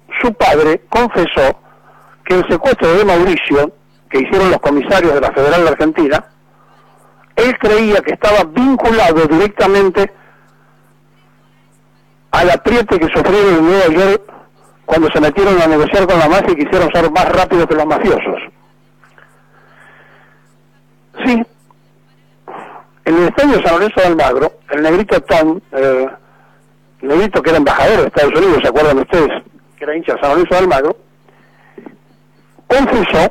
su padre confesó que el secuestro de Mauricio, que hicieron los comisarios de la Federal de Argentina, él creía que estaba vinculado directamente al apriete que sufrieron en Nueva York cuando se metieron a negociar con la mafia y quisieron ser más rápido que los mafiosos. Sí, en el estadio San Lorenzo de Almagro, el negrito Tom, el negrito que era embajador de Estados Unidos, ¿se acuerdan ustedes? Que era hincha de San Lorenzo de Almagro, confesó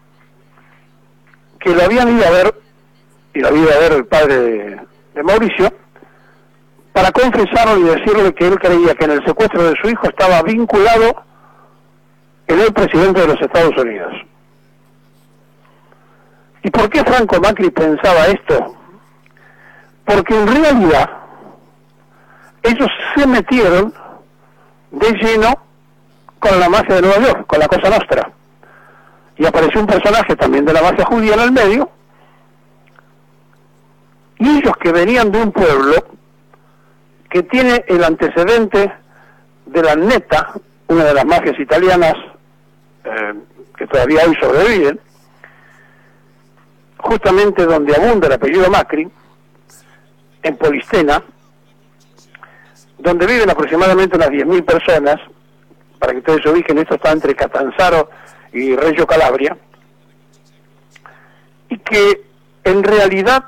que lo habían ido a ver, y lo había ido a ver el padre de Mauricio, para confesarlo y decirle que él creía que en el secuestro de su hijo estaba vinculado el presidente de los Estados Unidos. ¿Y por qué Franco Macri pensaba esto? Porque en realidad ellos se metieron de lleno con la mafia de Nueva York, con la Cosa Nostra. Y apareció un personaje también de la mafia judía en el medio, y ellos que venían de un pueblo que tiene el antecedente de la Neta, una de las mafias italianas que todavía hoy sobreviven, justamente donde abunda el apellido Macri, en Polistena, donde viven aproximadamente unas 10.000 personas. Para que ustedes se ubiquen, esto está entre Catanzaro y Reggio Calabria, y que en realidad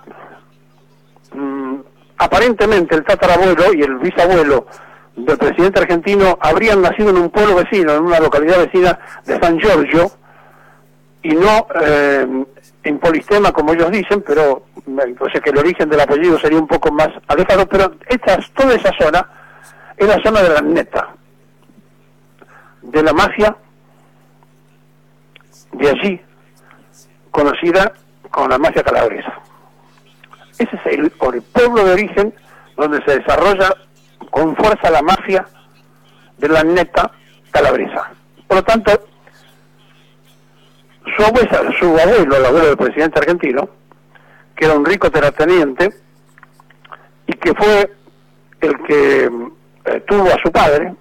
aparentemente el tatarabuelo y el bisabuelo del presidente argentino habrían nacido en un pueblo vecino, en una localidad vecina de San Giorgio, y no en Polistena como ellos dicen, pero o sea que el origen del apellido sería un poco más alejado, pero toda esa zona es la zona de la Neta, de la mafia de allí, conocida como la mafia calabresa. Ese es el pueblo de origen donde se desarrolla con fuerza la mafia de la Neta calabresa. Por lo tanto, su abuelo, el abuelo del presidente argentino, que era un rico terrateniente y que fue el que tuvo a su padre,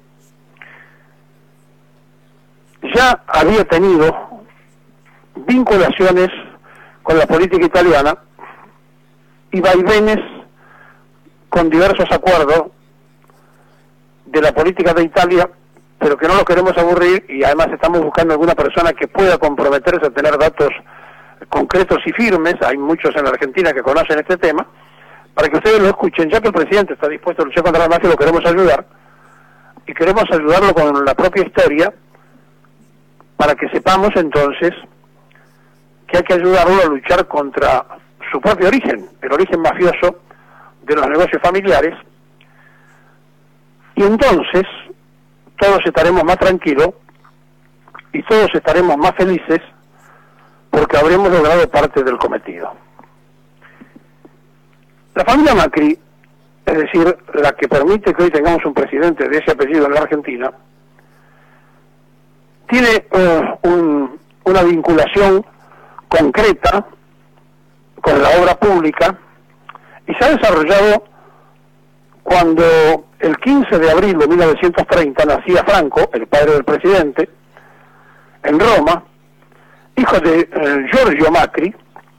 ya había tenido vinculaciones con la política italiana y vaivenes con diversos acuerdos de la política de Italia, pero que no lo queremos aburrir, y además estamos buscando alguna persona que pueda comprometerse a tener datos concretos y firmes. Hay muchos en la Argentina que conocen este tema, para que ustedes lo escuchen. Ya que el presidente está dispuesto a luchar contra la mafia, lo queremos ayudar, y queremos ayudarlo con la propia historia, para que sepamos entonces que hay que ayudarlo a luchar contra su propio origen, el origen mafioso de los negocios familiares, y entonces todos estaremos más tranquilos y todos estaremos más felices porque habremos logrado parte del cometido. La familia Macri, es decir, la que permite que hoy tengamos un presidente de ese apellido en la Argentina, tiene una vinculación concreta con la obra pública y se ha desarrollado cuando el 15 de abril de 1930 nacía Franco, el padre del presidente, en Roma, hijo de Giorgio Macri,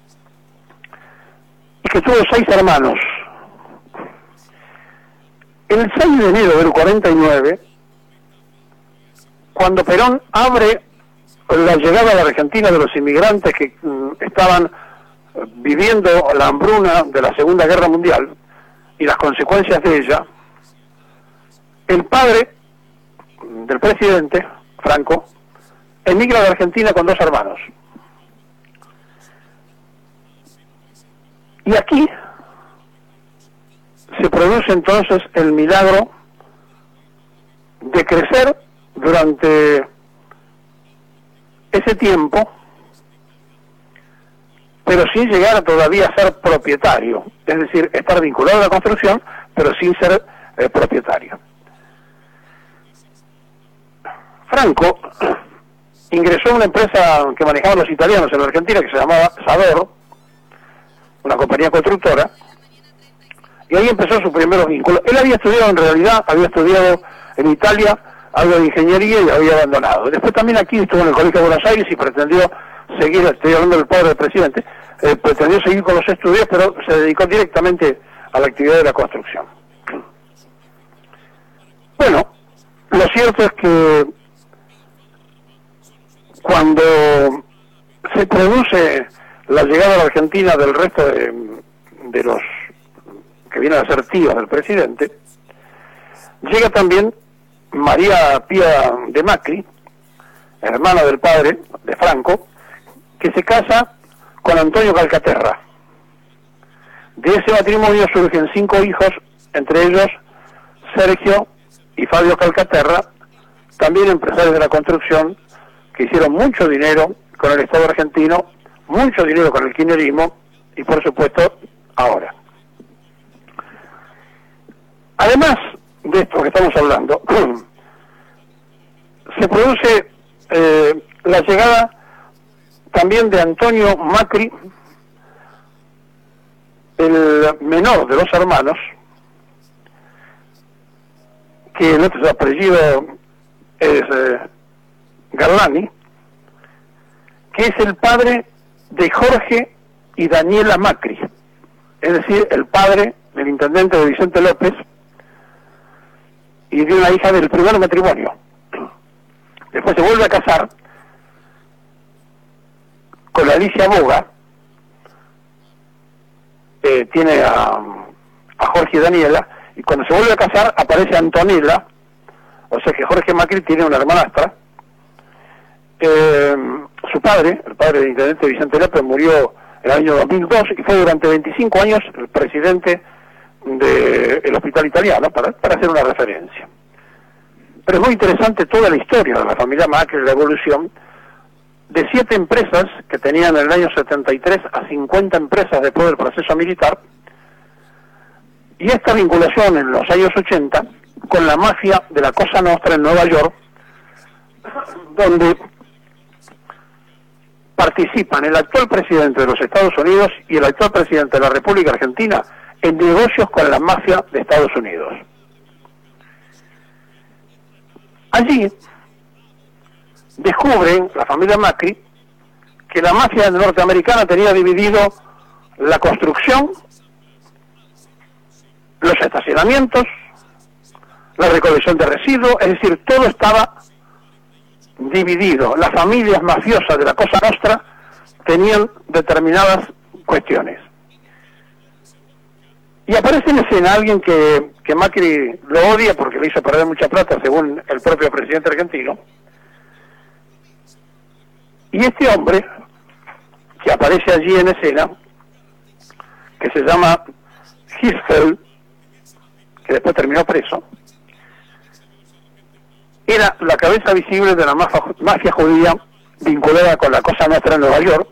y que tuvo 6 hermanos. El 6 de enero del 49, cuando Perón abre la llegada a la Argentina de los inmigrantes que estaban viviendo la hambruna de la Segunda Guerra Mundial y las consecuencias de ella, el padre del presidente, Franco, emigra de Argentina con 2 hermanos. Y aquí se produce entonces el milagro de crecer durante ese tiempo, pero sin llegar todavía a ser propietario, es decir, estar vinculado a la construcción, pero sin ser propietario. Franco ingresó a una empresa que manejaban los italianos en la Argentina, que se llamaba Sador, una compañía constructora, y ahí empezó su primer vínculo. Él había estudiado, en realidad, había estudiado en Italia algo de ingeniería y había abandonado. Después también aquí estuvo en el Colegio de Buenos Aires y pretendió seguir, estoy hablando del padre del presidente, pretendió seguir con los estudios, pero se dedicó directamente a la actividad de la construcción. Bueno, lo cierto es que cuando se produce la llegada a la Argentina del resto de los que vienen a ser tíos del presidente, llega también María Pía de Macri, hermana del padre de Franco, que se casa con Antonio Calcaterra. De ese matrimonio surgen 5 hijos, entre ellos Sergio y Fabio Calcaterra, también empresarios de la construcción, que hicieron mucho dinero con el Estado argentino, mucho dinero con el kirchnerismo y por supuesto ahora. Además de esto que estamos hablando, se produce la llegada también de Antonio Macri, el menor de los hermanos, que el otro apellido es Garlani, que es el padre de Jorge y Daniela Macri, es decir, el padre del intendente de Vicente López y de una hija del primer matrimonio. Después se vuelve a casar con Alicia Boga, tiene a Jorge y Daniela, y cuando se vuelve a casar aparece Antonella, o sea que Jorge Macri tiene una hermanastra. Su padre, el padre del intendente Vicente López, murió en el año 2002 y fue durante 25 años el presidente del Hospital Italiano, para hacer una referencia. Pero es muy interesante toda la historia de la familia Macri, la evolución de 7 empresas que tenían en el año 73 a 50 empresas después del proceso militar, y esta vinculación en los años 80 con la mafia de la Cosa Nostra en Nueva York, donde participan el actual presidente de los Estados Unidos y el actual presidente de la República Argentina en negocios con la mafia de Estados Unidos. Allí descubren la familia Macri que la mafia norteamericana tenía dividido la construcción, los estacionamientos, la recolección de residuos, es decir, todo estaba dividido. Las familias mafiosas de la Cosa Nostra tenían determinadas cuestiones. Y aparece en escena alguien que Macri lo odia porque le hizo perder mucha plata, según el propio presidente argentino. Y este hombre, que aparece allí en escena, que se llama Hirschfeld, que después terminó preso, era la cabeza visible de la mafia judía vinculada con la Cosa Nostra en Nueva York,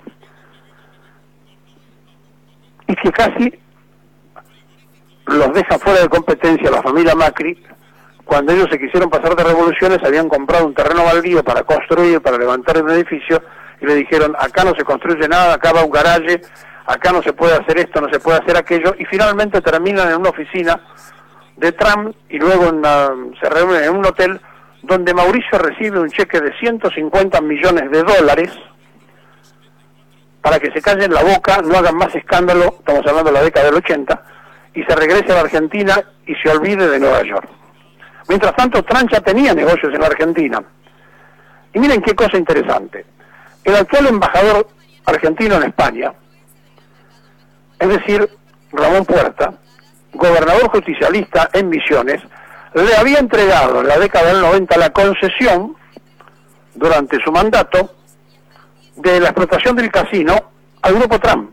y que casi los deja fuera de competencia la familia Macri. Cuando ellos se quisieron pasar de revoluciones, habían comprado un terreno baldío para construir, para levantar un edificio, y le dijeron, acá no se construye nada, acá va un garaje, acá no se puede hacer esto, no se puede hacer aquello, y finalmente terminan en una oficina de Trump, y luego se reúnen en un hotel donde Mauricio recibe un cheque de 150 millones de dólares para que se callen la boca, no hagan más escándalo, estamos hablando de la década del 80, y se regrese a la Argentina y se olvide de Nueva York. Mientras tanto, Trump ya tenía negocios en la Argentina. Y miren qué cosa interesante. El actual embajador argentino en España, es decir, Ramón Puerta, gobernador justicialista en Misiones, le había entregado en la década del 90 la concesión, durante su mandato, de la explotación del casino al grupo Trump.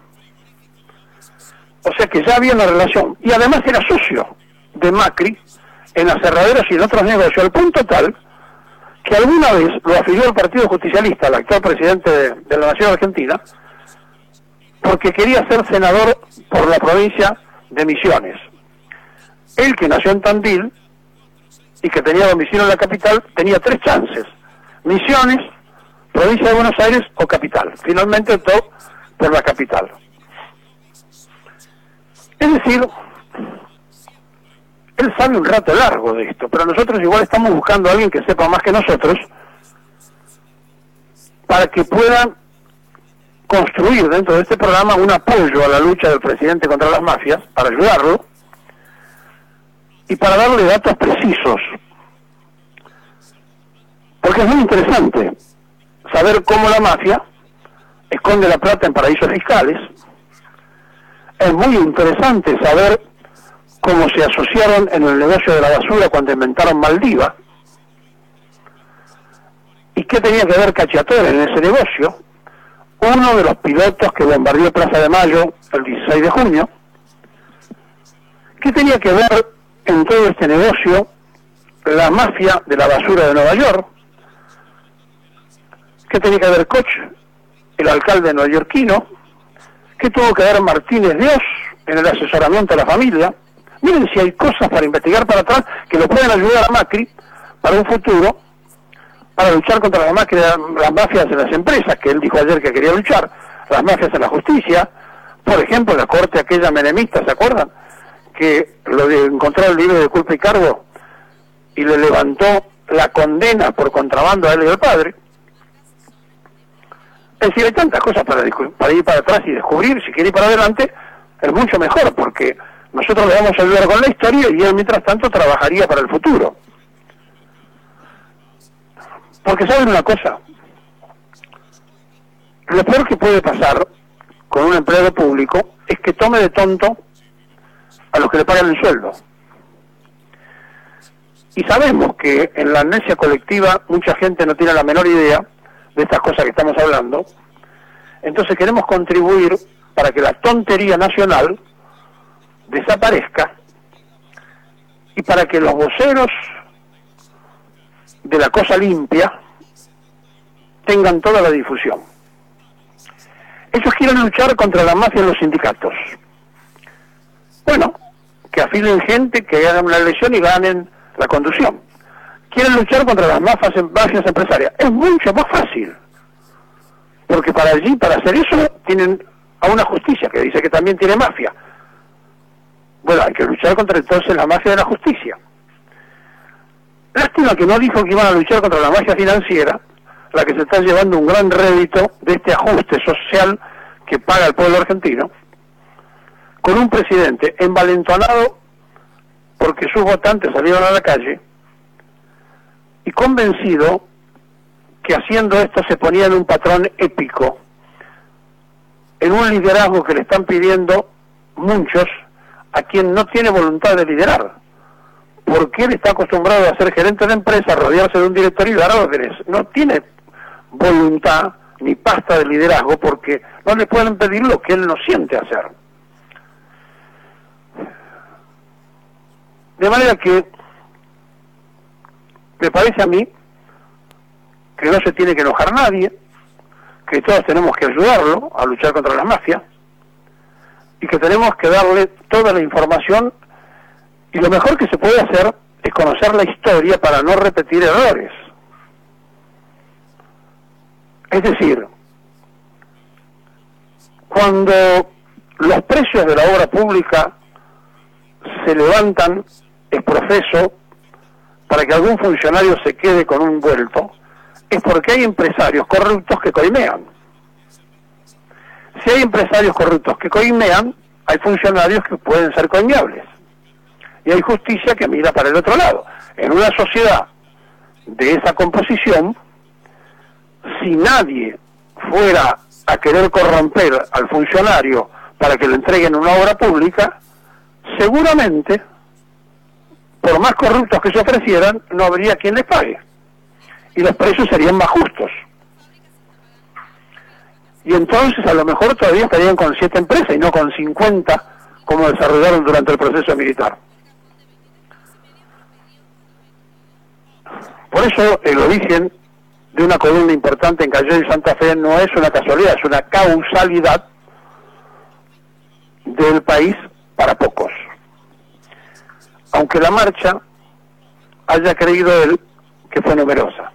O sea que ya había una relación, y además era socio de Macri en aserraderos y en otros negocios, al punto tal que alguna vez lo afilió el Partido Justicialista, el actual presidente de la Nación Argentina, porque quería ser senador por la provincia de Misiones. Él, que nació en Tandil y que tenía domicilio en la capital, tenía 3 chances: Misiones, provincia de Buenos Aires o capital. Finalmente optó por la capital. Es decir, Él sabe un rato largo de esto, pero nosotros igual estamos buscando a alguien que sepa más que nosotros para que pueda construir dentro de este programa un apoyo a la lucha del presidente contra las mafias, para ayudarlo y para darle datos precisos. Porque es muy interesante saber cómo la mafia esconde la plata en paraísos fiscales. Es muy interesante saber cómo se asociaron en el negocio de la basura cuando inventaron Maldiva. ¿Y qué tenía que ver Cacciatore en ese negocio? Uno de los pilotos que bombardeó Plaza de Mayo el 16 de junio. ¿Qué tenía que ver en todo este negocio la mafia de la basura de Nueva York? ¿Qué tenía que ver Koch, el alcalde neoyorquino? ¿Qué tuvo que ver Martínez Dios en el asesoramiento a la familia? Miren si hay cosas para investigar para atrás que lo pueden ayudar a Macri para un futuro, para luchar contra las mafias en las empresas, que él dijo ayer que quería luchar, las mafias en la justicia, por ejemplo, la corte aquella menemista, ¿se acuerdan? Que encontró el libro de culpa y cargo y le levantó la condena por contrabando a él y al padre. Es decir, hay tantas cosas para ir para atrás y descubrir. Si quiere ir para adelante, es mucho mejor, porque nosotros le vamos a ayudar con la historia y él, mientras tanto, trabajaría para el futuro. Porque saben una cosa, lo peor que puede pasar con un empleado público es que tome de tonto a los que le pagan el sueldo. Y sabemos que en la amnesia colectiva mucha gente no tiene la menor idea de estas cosas que estamos hablando. Entonces queremos contribuir para que la tontería nacional desaparezca y para que los voceros de la cosa limpia tengan toda la difusión. Ellos quieren luchar contra la mafia en los sindicatos. Bueno, que afilen gente, que hagan una elección y ganen la conducción. Quieren luchar contra las mafias empresarias. Es mucho más fácil, porque para hacer eso, tienen a una justicia que dice que también tiene mafia. Bueno, hay que luchar contra entonces la mafia de la justicia. Lástima que no dijo que iban a luchar contra la mafia financiera, la que se está llevando un gran rédito de este ajuste social que paga el pueblo argentino, con un presidente envalentonado porque sus votantes salieron a la calle y convencido que haciendo esto se ponía en un patrón épico, en un liderazgo que le están pidiendo muchos a quien no tiene voluntad de liderar, porque él está acostumbrado a ser gerente de empresa, rodearse de un directorio y dar órdenes. No tiene voluntad ni pasta de liderazgo porque no le pueden pedir lo que él no siente hacer. De manera que me parece a mí que no se tiene que enojar nadie, que todos tenemos que ayudarlo a luchar contra las mafias y que tenemos que darle toda la información, y lo mejor que se puede hacer es conocer la historia para no repetir errores. Es decir, cuando los precios de la obra pública se levantan es profeso para que algún funcionario se quede con un vuelto, es porque hay empresarios corruptos que coimean. Si hay empresarios corruptos que coimean, hay funcionarios que pueden ser coimeables. Y hay justicia que mira para el otro lado. En una sociedad de esa composición, si nadie fuera a querer corromper al funcionario para que le entreguen una obra pública, seguramente, por más corruptos que se ofrecieran, no habría quien les pague. Y los precios serían más justos. Y entonces a lo mejor todavía estarían con 7 empresas y no con 50 como desarrollaron durante el proceso militar. Por eso el origen de una columna importante en Callao y Santa Fe no es una casualidad, es una causalidad del país para pocos. Aunque la marcha haya creído él que fue numerosa.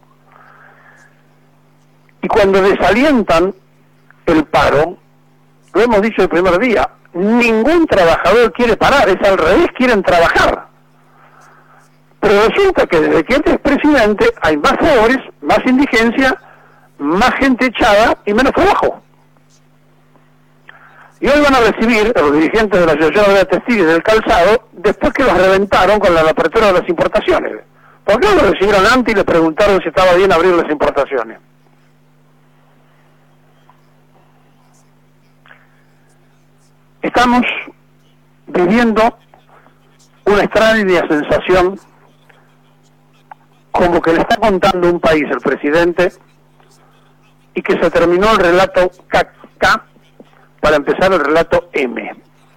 Y cuando desalientan el paro, lo hemos dicho el primer día, ningún trabajador quiere parar, es al revés, quieren trabajar. Pero resulta que desde que él es presidente hay más pobres, más indigencia, más gente echada y menos trabajo. Y hoy van a recibir a los dirigentes de la Asociación de Textiles del Calzado después que los reventaron con la apertura de las importaciones. ¿Por qué no lo recibieron antes y le preguntaron si estaba bien abrir las importaciones? Estamos viviendo una extraña sensación como que le está contando un país el presidente y que se terminó el relato K para empezar el relato M.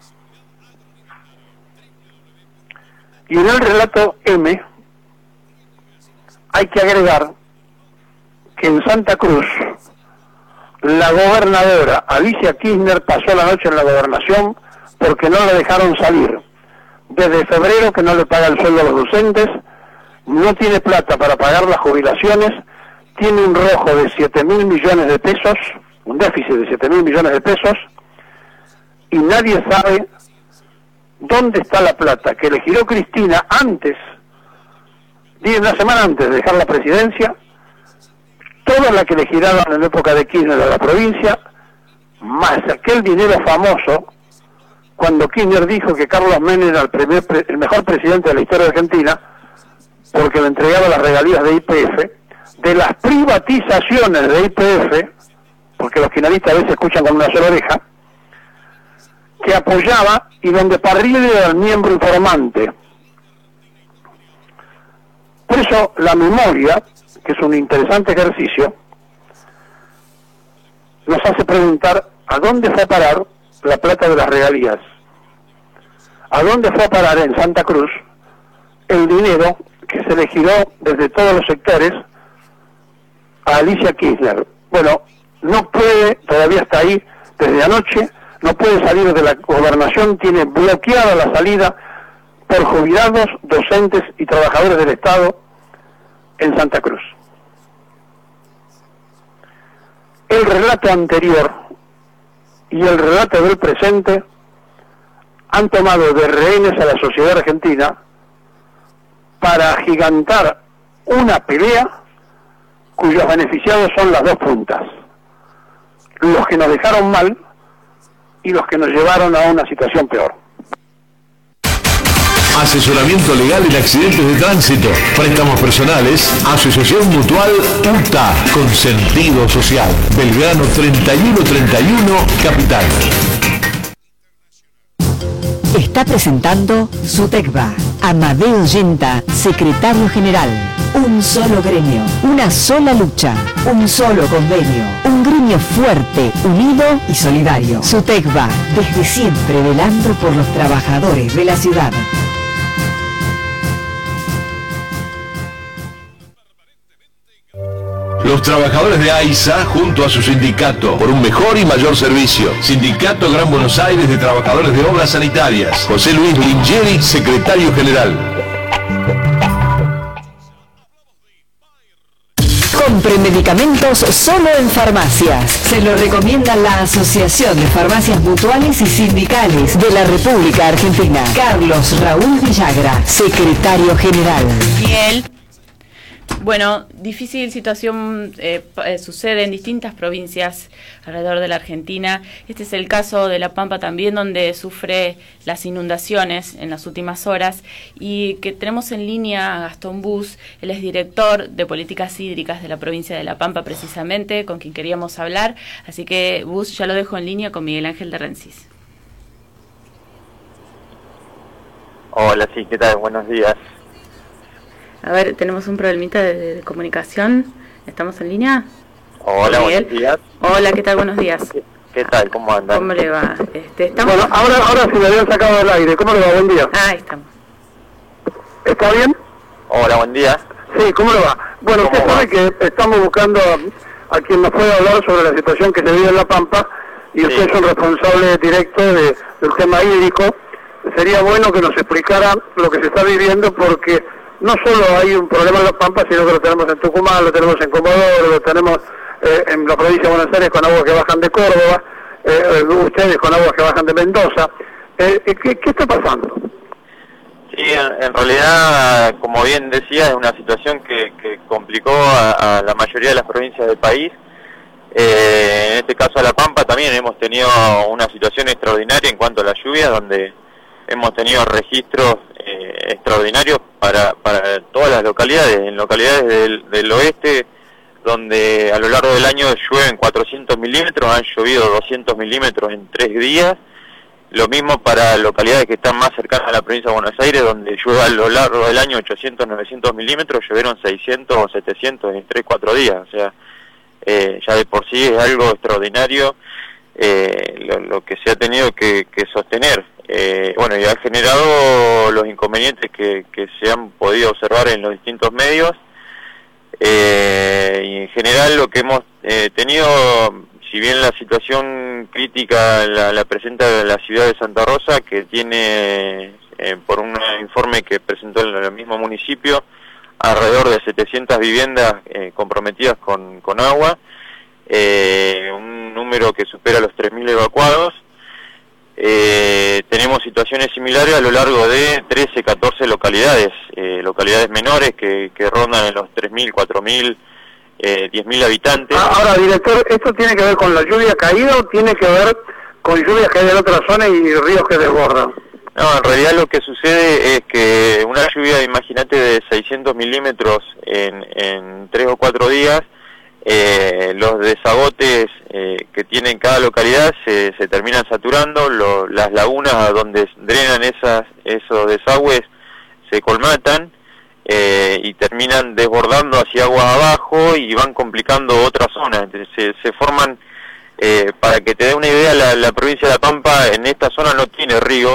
Y en el relato M hay que agregar que en Santa Cruz la gobernadora Alicia Kirchner pasó la noche en la gobernación porque no la dejaron salir. Desde febrero que no le paga el sueldo a los docentes, no tiene plata para pagar las jubilaciones, tiene un rojo de 7.000 millones de pesos, un déficit de 7.000 millones de pesos, y nadie sabe dónde está la plata que le giró Cristina antes, una semana antes de dejar la presidencia, toda la que le giraron en la época de Kirchner a la provincia, más aquel dinero famoso, cuando Kirchner dijo que Carlos Menem era el mejor presidente de la historia de Argentina, porque le entregaba las regalías de YPF, de las privatizaciones de YPF, porque los kirchneristas a veces escuchan con una sola oreja, que apoyaba y donde Parrilli era el miembro informante. Por eso la memoria, que es un interesante ejercicio, nos hace preguntar a dónde fue a parar la plata de las regalías, a dónde fue a parar en Santa Cruz el dinero que se le giró desde todos los sectores a Alicia Kirchner. Bueno, no puede, todavía está ahí desde anoche, no puede salir de la gobernación, tiene bloqueada la salida por jubilados, docentes y trabajadores del Estado en Santa Cruz. El relato anterior y el relato del presente han tomado de rehenes a la sociedad argentina para agigantar una pelea cuyos beneficiados son las dos puntas, los que nos dejaron mal y los que nos llevaron a una situación peor. Asesoramiento legal en accidentes de tránsito, préstamos personales, Asociación Mutual UTA, con sentido social, Belgrano 3131, Capital. Está presentando SUTECBA. Amadeo Yenta, secretario general. Un solo gremio, una sola lucha, un solo convenio. Un gremio fuerte, unido y solidario. SUTECBA, desde siempre velando por los trabajadores de la ciudad. Los trabajadores de AISA, junto a su sindicato, por un mejor y mayor servicio. Sindicato Gran Buenos Aires de Trabajadores de Obras Sanitarias. José Luis Lingeri, secretario general. Compre medicamentos solo en farmacias. Se lo recomienda la Asociación de Farmacias Mutuales y Sindicales de la República Argentina. Carlos Raúl Villagra, secretario general. Miguel. Bueno, difícil situación sucede en distintas provincias alrededor de la Argentina. Este es el caso de La Pampa también, donde sufre las inundaciones en las últimas horas, y que tenemos en línea a Gastón Bus. Él es director de políticas hídricas de la provincia de La Pampa, precisamente, con quien queríamos hablar. Así que, Bus, ya lo dejo en línea con Miguel Ángel de Rensis. Hola, sí, ¿qué tal? Buenos días. A ver, tenemos un problemita de comunicación. ¿Estamos en línea? Hola, buenos días. Hola, ¿qué tal? Buenos días. ¿Qué tal? ¿Cómo andan? ¿Cómo le va? ¿Estamos? Bueno, ahora sí me habían sacado del aire. ¿Cómo le va? Buen día. Ah, ahí estamos. ¿Está bien? Hola, buen día. Sí, ¿cómo le va? Bueno, usted sabe que estamos buscando a quien nos pueda hablar sobre la situación que se vive en La Pampa, y usted es un responsable directo del tema hídrico. Sería bueno que nos explicara lo que se está viviendo, porque no solo hay un problema en La Pampa, sino que lo tenemos en Tucumán, lo tenemos en Comodoro, lo tenemos en la provincia de Buenos Aires con aguas que bajan de Córdoba, ustedes con aguas que bajan de Mendoza. ¿Qué está pasando? Sí, en realidad, como bien decía, es una situación que complicó a la mayoría de las provincias del país. En este caso a La Pampa también hemos tenido una situación extraordinaria en cuanto a la lluvia, donde hemos tenido registros extraordinarios para todas las localidades. En localidades del oeste, donde a lo largo del año llueven 400 milímetros, han llovido 200 milímetros en 3 días. Lo mismo para localidades que están más cercanas a la provincia de Buenos Aires, donde llueve a lo largo del año 800, 900 milímetros, llovieron 600 o 700 en 3, 4 días. O sea, ya de por sí es algo extraordinario lo que se ha tenido que sostener. Bueno, y ha generado los inconvenientes que se han podido observar en los distintos medios. Y en general lo que hemos tenido, si bien la situación crítica la presenta la ciudad de Santa Rosa, que tiene, por un informe que presentó el mismo municipio, alrededor de 700 viviendas comprometidas con agua, un número que supera los 3.000 evacuados. Tenemos situaciones similares a lo largo de 13, 14 localidades, localidades menores que rondan en los 3.000, 4.000, 10.000 habitantes. Ahora, director, ¿esto tiene que ver con la lluvia caída o tiene que ver con lluvias que hay en otra zona y ríos que desbordan? No, en realidad lo que sucede es que una lluvia, imagínate, de 600 milímetros en 3 o 4 días, los desagotes que tiene cada localidad se terminan saturando, las lagunas a donde drenan esos desagües se colmatan y terminan desbordando hacia aguas abajo y van complicando otras zonas. Entonces, se forman, para que te dé una idea, la provincia de La Pampa en esta zona no tiene ríos.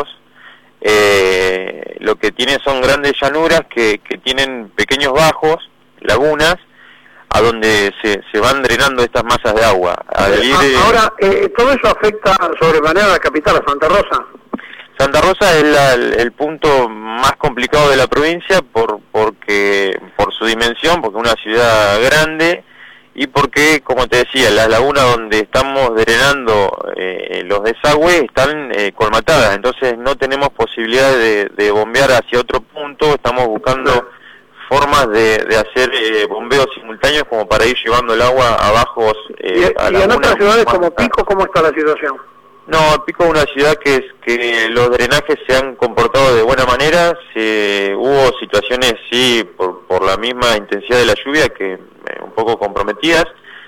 Lo que tiene son grandes llanuras que tienen pequeños bajos, lagunas, a donde se van drenando estas masas de agua. Ahora, ¿todo eso afecta sobremanera a la capital, a Santa Rosa? Santa Rosa es el punto más complicado de la provincia por su dimensión, porque es una ciudad grande, y porque, como te decía, las lagunas donde estamos drenando los desagües están colmatadas, entonces no tenemos posibilidad de bombear hacia otro punto. Estamos buscando formas de hacer bombeos simultáneos como para ir llevando el agua abajo. ¿Y en otras ciudades como Pico, cómo está la situación? No, Pico es una ciudad que los drenajes se han comportado de buena manera. Hubo situaciones, sí, por la misma intensidad de la lluvia, que un poco comprometidas,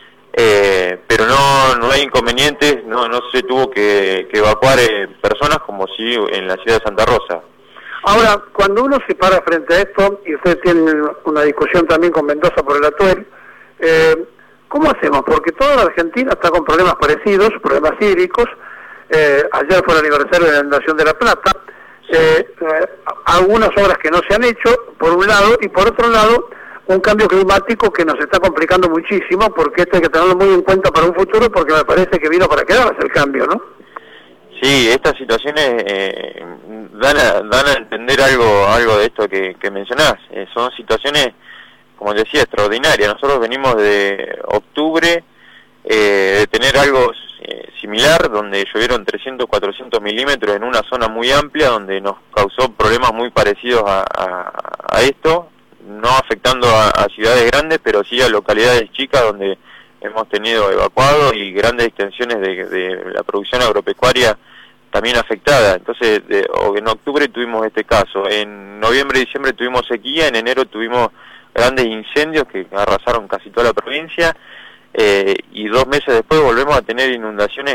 pero no hay inconvenientes, no se tuvo que evacuar personas como si en la ciudad de Santa Rosa. Ahora, cuando uno se para frente a esto, y ustedes tienen una discusión también con Mendoza por el Atuel, ¿cómo hacemos? Porque toda la Argentina está con problemas parecidos, problemas hídricos. Ayer fue el aniversario de la inundación de La Plata, algunas obras que no se han hecho, por un lado, y por otro lado, un cambio climático que nos está complicando muchísimo, porque esto hay que tenerlo muy en cuenta para un futuro, porque me parece que vino para quedarse el cambio, ¿no? Sí, estas situaciones dan a entender algo de esto que mencionás. Son situaciones, como decía, extraordinarias. Nosotros venimos de octubre de tener algo similar, donde llovieron 300, 400 milímetros en una zona muy amplia, donde nos causó problemas muy parecidos a esto, no afectando a ciudades grandes, pero sí a localidades chicas donde hemos tenido evacuados y grandes extensiones de la producción agropecuaria también afectada. Entonces, en octubre tuvimos este caso, en noviembre y diciembre tuvimos sequía, en enero tuvimos grandes incendios que arrasaron casi toda la provincia, y 2 meses después volvemos a tener inundaciones.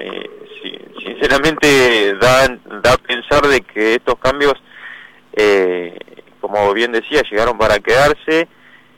Sinceramente da a pensar de que estos cambios, como bien decía, llegaron para quedarse,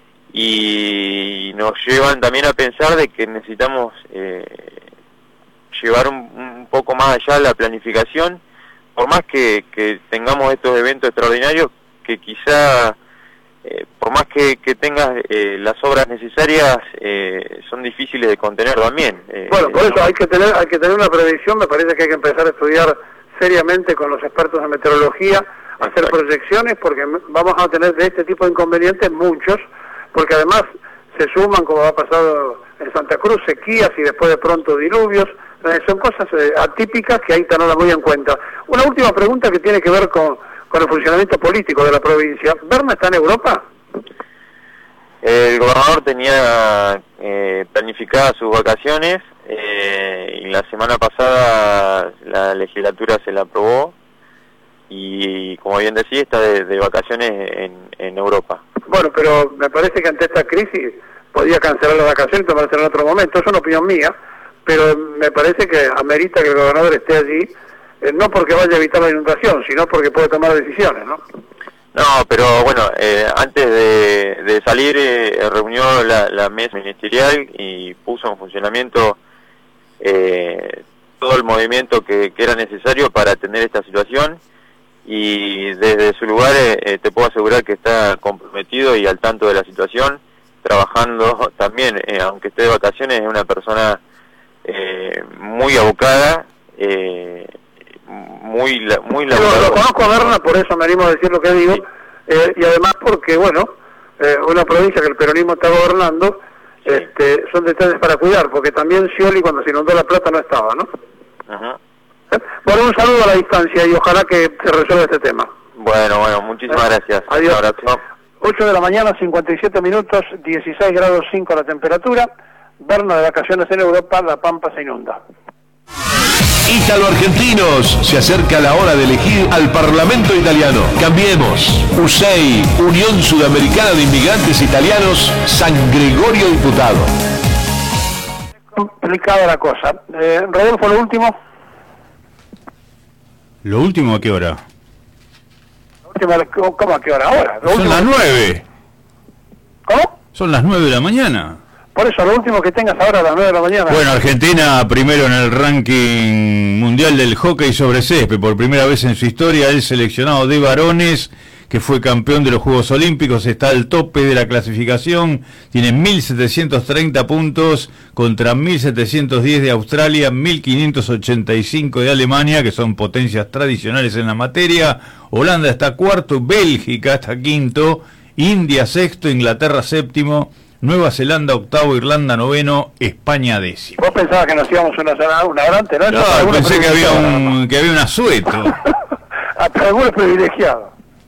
y nos llevan también a pensar de que necesitamos llevar un poco más allá la planificación, por más que tengamos estos eventos extraordinarios, que quizá por más que tengas las obras necesarias, son difíciles de contener también. Bueno, por eso hay que tener una previsión. Me parece que hay que empezar a estudiar seriamente con los expertos en meteorología, hacer proyecciones, porque vamos a tener de este tipo de inconvenientes muchos, porque además se suman, como ha pasado en Santa Cruz, sequías y después de pronto diluvios. Son cosas atípicas que ahí no las voy en cuenta. Una última pregunta que tiene que ver con el funcionamiento político de la provincia. ¿Berna está en Europa? El gobernador tenía planificadas sus vacaciones y la semana pasada la legislatura se la aprobó y, como bien decía, está de vacaciones en Europa. Bueno, pero me parece que ante esta crisis podía cancelar las vacaciones y tomarse en otro momento. Es una opinión mía, pero me parece que amerita que el gobernador esté allí, no porque vaya a evitar la inundación, sino porque puede tomar decisiones, ¿no? No, pero bueno, antes de salir reunió la mesa ministerial y puso en funcionamiento todo el movimiento que era necesario para atender esta situación, y desde su lugar te puedo asegurar que está comprometido y al tanto de la situación, trabajando también, aunque esté de vacaciones, es una persona muy abocada, muy laboral. Lo conozco a Berna, por eso me animo a decir lo que digo, sí. Y además porque, bueno, una provincia que el peronismo está gobernando, sí. Son detalles para cuidar, porque también Scioli cuando se inundó La Plata no estaba, ¿no? Ajá. Bueno, un saludo a la distancia y ojalá que se resuelva este tema. Bueno, muchísimas gracias. Adiós. Un abrazo. 8 de la mañana, 57 minutos, 16 grados 5 la temperatura. Berna de vacaciones en Europa, La Pampa se inunda. Ítalo-argentinos, se acerca la hora de elegir al Parlamento italiano. Cambiemos. USEI, Unión Sudamericana de Inmigrantes Italianos, San Gregorio Diputado. Complicada la cosa. Rodolfo, lo último. ¿Lo último a qué hora? ¿Cómo a qué hora? Ahora. Son las 9. ¿Cómo? Son las 9 de la mañana. Por eso, lo último que tengas ahora a las 9 de la mañana. Bueno, Argentina primero en el ranking mundial del hockey sobre césped. Por primera vez en su historia, el seleccionado de varones, que fue campeón de los Juegos Olímpicos, está al tope de la clasificación. Tiene 1.730 puntos contra 1.710 de Australia, 1.585 de Alemania, que son potencias tradicionales en la materia. Holanda está cuarto, Bélgica está quinto, India sexto, Inglaterra séptimo, Nueva Zelanda octavo, Irlanda noveno, España décimo. Vos pensabas que nos íbamos una grande, ¿no? No, pensé que había un asueto. Hasta algunos privilegiados.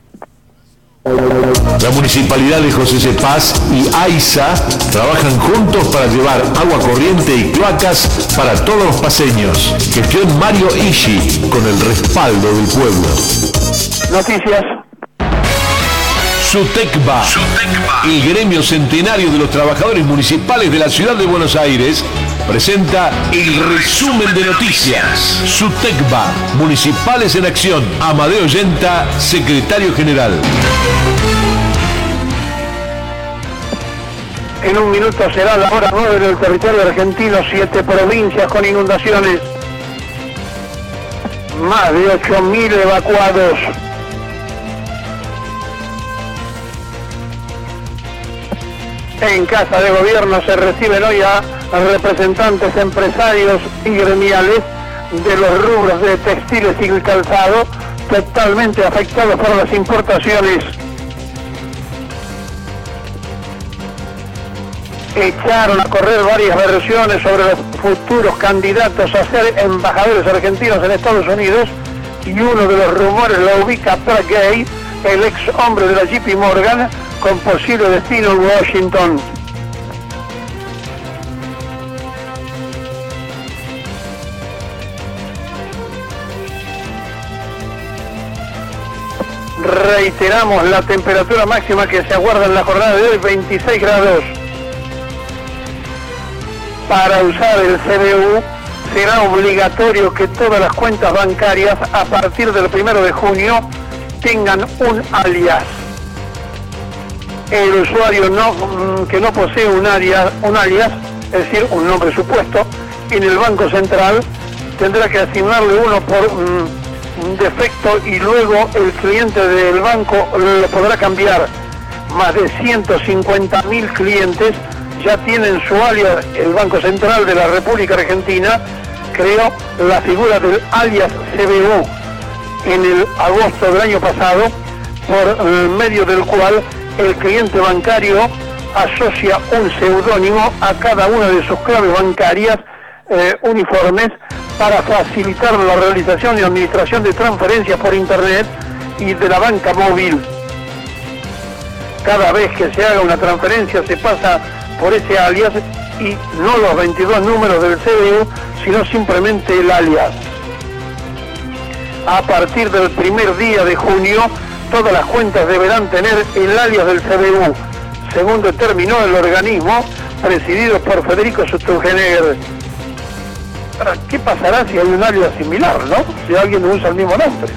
La Municipalidad de José C. Paz y AISA trabajan juntos para llevar agua corriente y cloacas para todos los paseños. Gestión Mario Ishi, con el respaldo del pueblo. Noticias. SUTECBA, el gremio centenario de los trabajadores municipales de la ciudad de Buenos Aires, presenta el resumen de noticias. SUTECBA, Municipales en Acción. Amadeo Yenta, secretario general. En un minuto será la hora 9 del territorio argentino, 7 provincias con inundaciones. Más de 8.000 evacuados. En Casa de Gobierno se reciben hoy a representantes empresarios y gremiales de los rubros de textiles y calzado, totalmente afectados por las importaciones. Echaron a correr varias versiones sobre los futuros candidatos a ser embajadores argentinos en Estados Unidos, y uno de los rumores lo ubica Pratt Gay, el ex hombre de la JP Morgan, con posible destino en Washington. Reiteramos la temperatura máxima que se aguarda en la jornada de hoy, 26 grados. Para usar el CBU será obligatorio que todas las cuentas bancarias a partir del 1 de junio tengan un alias. El usuario que no posee un alias, es decir, un nombre supuesto, en el Banco Central tendrá que asignarle uno por defecto, y luego el cliente del banco lo podrá cambiar. Más de 150.000 clientes ya tienen su alias. El Banco Central de la República Argentina creó la figura del alias CBU en el agosto del año pasado, por medio del cual el cliente bancario asocia un seudónimo a cada una de sus claves bancarias uniformes para facilitar la realización y administración de transferencias por internet y de la banca móvil. Cada vez que se haga una transferencia se pasa por ese alias y no los 22 números del CBU, sino simplemente el alias. A partir del primer día de junio, todas las cuentas deberán tener el alias del CBU, según determinó el organismo presidido por Federico Sturzenegger. Ahora, ¿qué pasará si hay un alias similar, no? Si alguien usa el mismo nombre.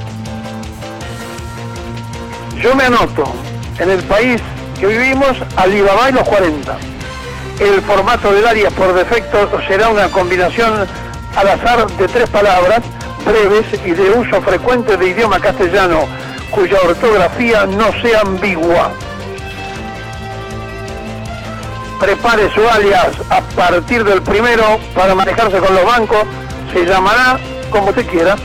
Yo me anoto en el país que vivimos Alibaba y los 40. El formato del alias por defecto será una combinación al azar de 3 palabras breves y de uso frecuente de idioma castellano, cuya ortografía no sea ambigua. Prepare su alias a partir del primero para manejarse con los bancos. Se llamará como usted quiera.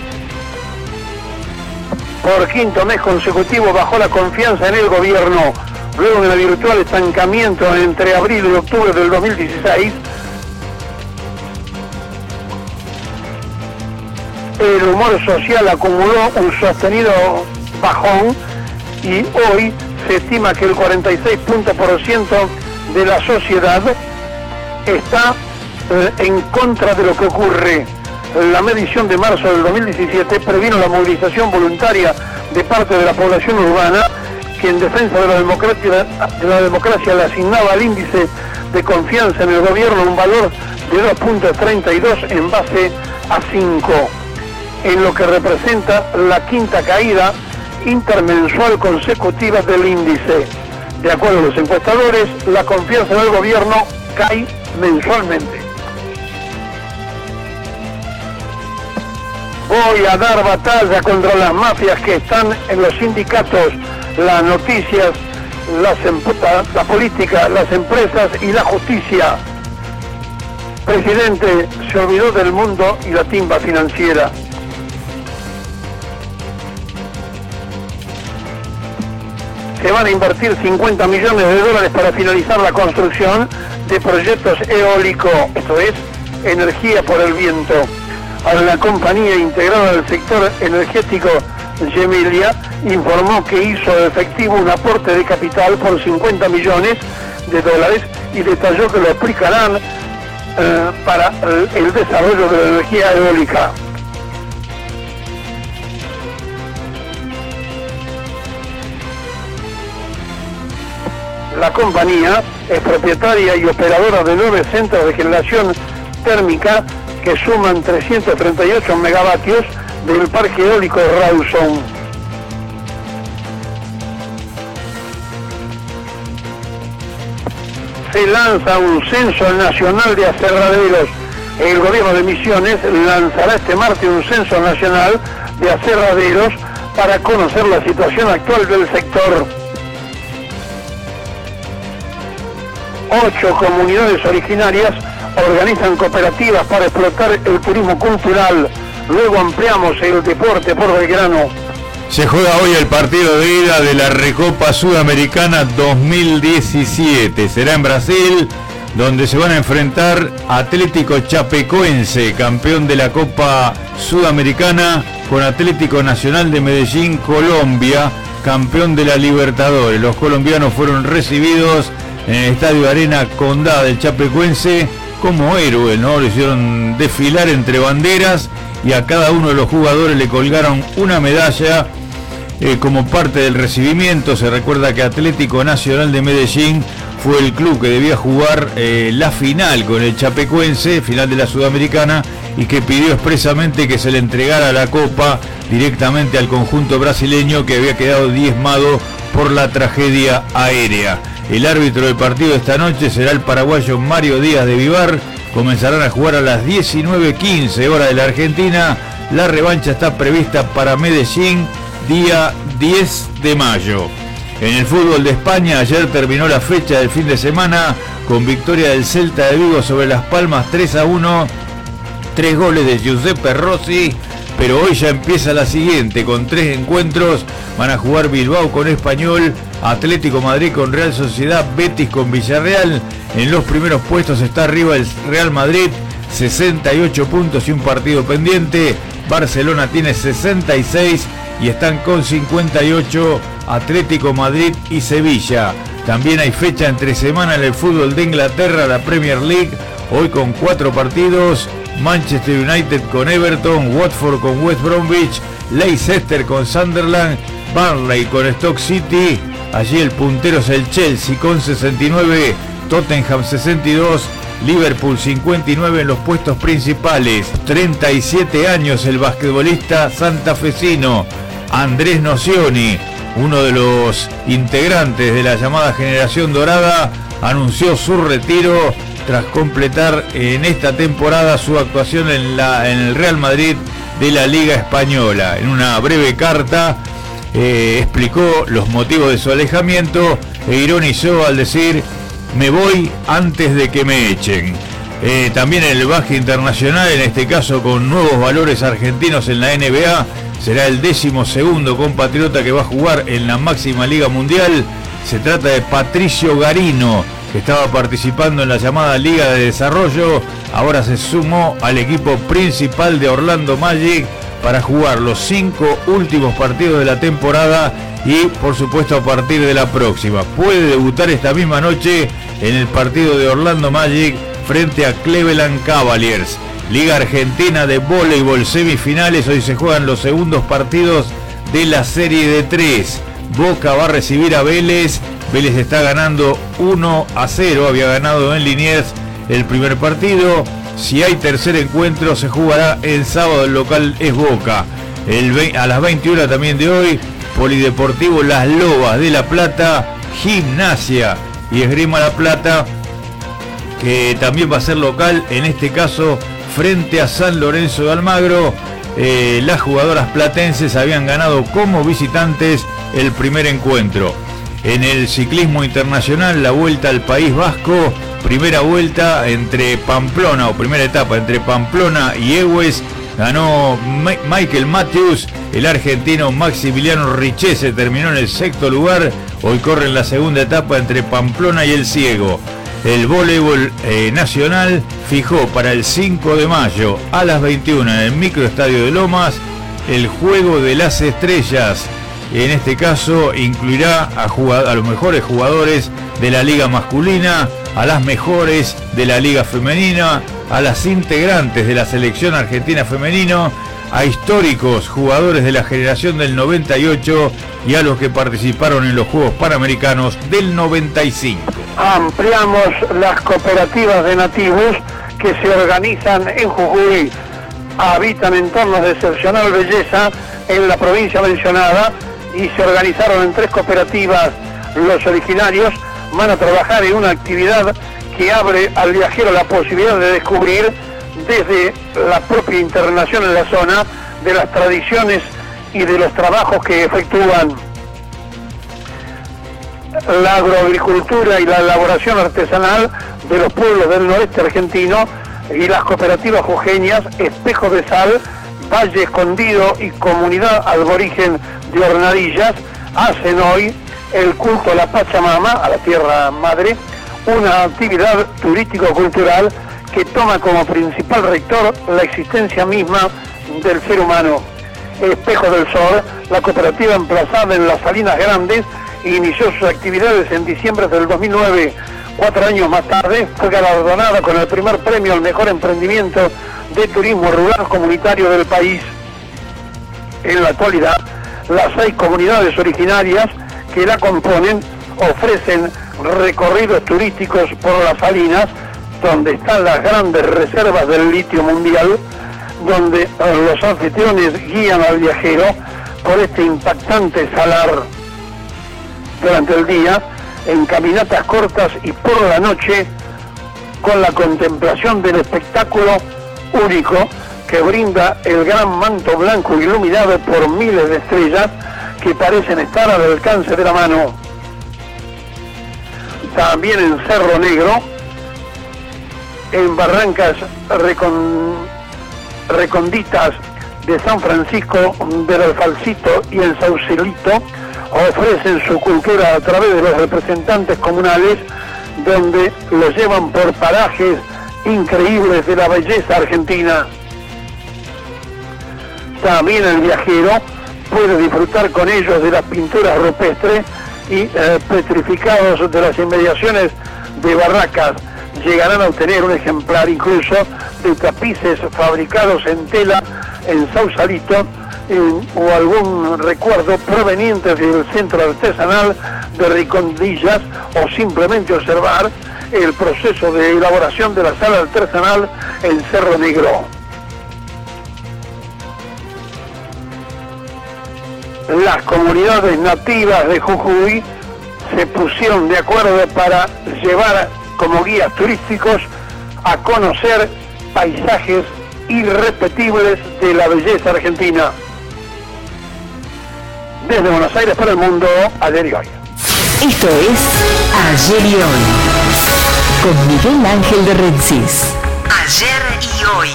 Por quinto mes consecutivo bajó la confianza en el gobierno. Luego del virtual estancamiento entre abril y octubre del 2016, el humor social acumuló un sostenido bajón y hoy se estima que el 46% de la sociedad está en contra de lo que ocurre. La medición de marzo del 2017 previno la movilización voluntaria de parte de la población urbana, que en defensa de la democracia le asignaba al índice de confianza en el gobierno un valor de 2.32 en base a 5, en lo que representa la quinta caída intermensual consecutiva del índice. De acuerdo a los encuestadores, la confianza en el gobierno cae mensualmente. Voy a dar batalla contra las mafias que están en los sindicatos, las noticias, la política, las empresas y la justicia. Presidente, se olvidó del mundo y la timba financiera. Se van a invertir 50 millones de dólares para finalizar la construcción de proyectos eólicos, esto es, energía por el viento. Ahora, la compañía integrada del sector energético Gemelia informó que hizo efectivo un aporte de capital por 50 millones de dólares y detalló que lo aplicarán para el desarrollo de la energía eólica. La compañía es propietaria y operadora de 9 centros de generación térmica que suman 338 megavatios del parque eólico de Rawson. Se lanza un censo nacional de aserraderos. El gobierno de Misiones lanzará este martes un censo nacional de aserraderos para conocer la situación actual del sector. 8 comunidades originarias organizan cooperativas para explotar el turismo cultural. Luego ampliamos el deporte por Belgrano. Se juega hoy el partido de ida de la Recopa Sudamericana 2017. Será en Brasil, donde se van a enfrentar Atlético Chapecoense, campeón de la Copa Sudamericana, con Atlético Nacional de Medellín, Colombia, campeón de la Libertadores. Los colombianos fueron recibidos en el Estadio Arena Condá del Chapecoense como héroes, ¿no? Lo hicieron desfilar entre banderas y a cada uno de los jugadores le colgaron una medalla como parte del recibimiento. Se recuerda que Atlético Nacional de Medellín fue el club que debía jugar la final con el Chapecoense, final de la Sudamericana, y que pidió expresamente que se le entregara la copa directamente al conjunto brasileño, que había quedado diezmado por la tragedia aérea. El árbitro del partido de esta noche será el paraguayo Mario Díaz de Vivar. Comenzarán a jugar a las 19:15 hora de la Argentina. La revancha está prevista para Medellín, día 10 de mayo. En el fútbol de España, ayer terminó la fecha del fin de semana con victoria del Celta de Vigo sobre Las Palmas 3-1, 3 goles de Giuseppe Rossi, pero hoy ya empieza la siguiente con 3 encuentros. Van a jugar Bilbao con Español, Atlético Madrid con Real Sociedad, Betis con Villarreal. En los primeros puestos está arriba el Real Madrid, 68 puntos y un partido pendiente. Barcelona tiene 66 y están con 58 Atlético Madrid y Sevilla. También hay fecha entre semana en el fútbol de Inglaterra, la Premier League, hoy con 4 partidos. Manchester United con Everton, Watford con West Bromwich, Leicester con Sunderland, Burnley con Stoke City. Allí el puntero es el Chelsea con 69, Tottenham 62, Liverpool 59 en los puestos principales. 37 años el basquetbolista santafesino Andrés Nocioni, uno de los integrantes de la llamada Generación Dorada, anunció su retiro tras completar en esta temporada su actuación en el Real Madrid de la Liga Española. En una breve carta explicó los motivos de su alejamiento e ironizó al decir: me voy antes de que me echen. También en el básquet internacional, en este caso con nuevos valores argentinos en la NBA, será el 12º compatriota que va a jugar en la máxima liga mundial. Se trata de Patricio Garino, que estaba participando en la llamada Liga de Desarrollo. Ahora se sumó al equipo principal de Orlando Magic para jugar los 5 últimos partidos de la temporada y, por supuesto, a partir de la próxima. Puede debutar esta misma noche en el partido de Orlando Magic frente a Cleveland Cavaliers. Liga Argentina de Voleibol, semifinales. Hoy se juegan los segundos partidos de la serie de 3. Boca va a recibir a Vélez. Vélez está ganando 1-0. Había ganado en Liniers el primer partido. Si hay tercer encuentro, se jugará el sábado. El local es Boca. A las 20 horas también de hoy, Polideportivo Las Lobas de La Plata, Gimnasia y Esgrima La Plata, que también va a ser local, en este caso frente a San Lorenzo de Almagro. Las jugadoras platenses habían ganado como visitantes el primer encuentro. En el ciclismo internacional, la Vuelta al País Vasco, primera vuelta entre Pamplona, o primera etapa entre Pamplona y Egues, ganó Michael Matthews. El argentino Maximiliano Richese terminó en el 6º lugar. Hoy corre en la segunda etapa entre Pamplona y El Ciego. El voleibol nacional fijó para el 5 de mayo a las 21 en el microestadio de Lomas el Juego de las Estrellas. En este caso incluirá a los mejores jugadores de la liga masculina, a las mejores de la liga femenina, a las integrantes de la selección argentina femenino, a históricos jugadores de la generación del 98 y a los que participaron en los Juegos Panamericanos del 95. Ampliamos las cooperativas de nativos que se organizan en Jujuy, habitan entornos de excepcional belleza en la provincia mencionada y se organizaron en 3 cooperativas. Los originarios van a trabajar en una actividad que abre al viajero la posibilidad de descubrir desde la propia internación en la zona de las tradiciones y de los trabajos que efectúan. La agroagricultura y la elaboración artesanal de los pueblos del noreste argentino y las cooperativas jujeñas Espejos de Sal, Valle Escondido y Comunidad Aborigen de Hornadillas hacen hoy el culto a la Pachamama, a la tierra madre, una actividad turístico-cultural que toma como principal rector la existencia misma del ser humano. Espejos del Sol, la cooperativa emplazada en las Salinas Grandes, inició sus actividades en diciembre del 2009. 4 años más tarde fue galardonada con el primer premio al mejor emprendimiento de turismo rural comunitario del país. En la actualidad, las 6 comunidades originarias que la componen ofrecen recorridos turísticos por las salinas, donde están las grandes reservas del litio mundial, donde los anfitriones guían al viajero por este impactante salar durante el día, en caminatas cortas y por la noche, con la contemplación del espectáculo único que brinda el gran manto blanco iluminado por miles de estrellas que parecen estar al alcance de la mano. También en Cerro Negro, en barrancas recónditas de San Francisco del Alfalcito y el Saucelito, ofrecen su cultura a través de los representantes comunales, donde los llevan por parajes increíbles de la belleza argentina. También el viajero puede disfrutar con ellos de las pinturas rupestres y petrificados de las inmediaciones de Barracas. Llegarán a obtener un ejemplar incluso de tapices fabricados en tela en Sausalito o algún recuerdo proveniente del centro artesanal de Ricondillas, o simplemente observar el proceso de elaboración de la sala artesanal en Cerro Negro. Las comunidades nativas de Jujuy se pusieron de acuerdo para llevar como guías turísticos a conocer paisajes irrepetibles de la belleza argentina. Desde Buenos Aires para el mundo, ayer y hoy. Esto es Ayer y Hoy, con Miguel Ángel de Rensis. Ayer y Hoy.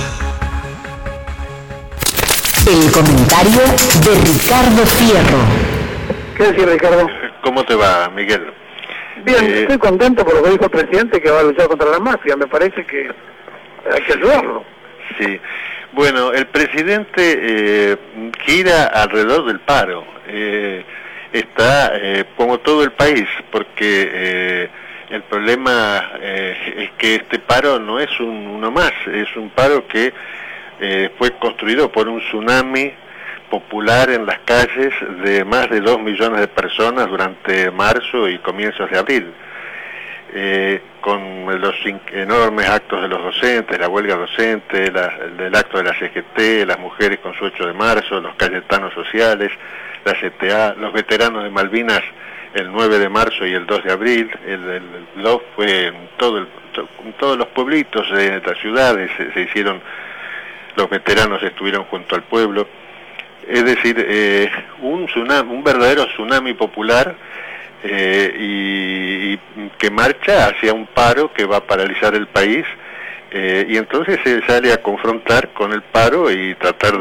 El comentario de Ricardo Fierro. ¿Qué decir, Ricardo? ¿Cómo te va, Miguel? Bien, estoy contento por lo que dijo el presidente, que va a luchar contra la mafia. Me parece que hay que ayudarlo. Sí. Bueno, el presidente gira alrededor del paro. Está como todo el país, porque el problema es que este paro no es uno más, es un paro que fue construido por un tsunami popular en las calles de más de 2 millones de personas durante marzo y comienzos de abril, con los enormes actos de los docentes, la huelga docente, el acto de la CGT, las mujeres con su 8 de marzo, los cayetanos sociales, la CTA, los veteranos de Malvinas el 9 de marzo y el 2 de abril, el 2 fue en todos los pueblitos de las ciudades, se hicieron, los veteranos estuvieron junto al pueblo. Es decir, un verdadero tsunami popular y que marcha hacia un paro que va a paralizar el país, y entonces se sale a confrontar con el paro y tratar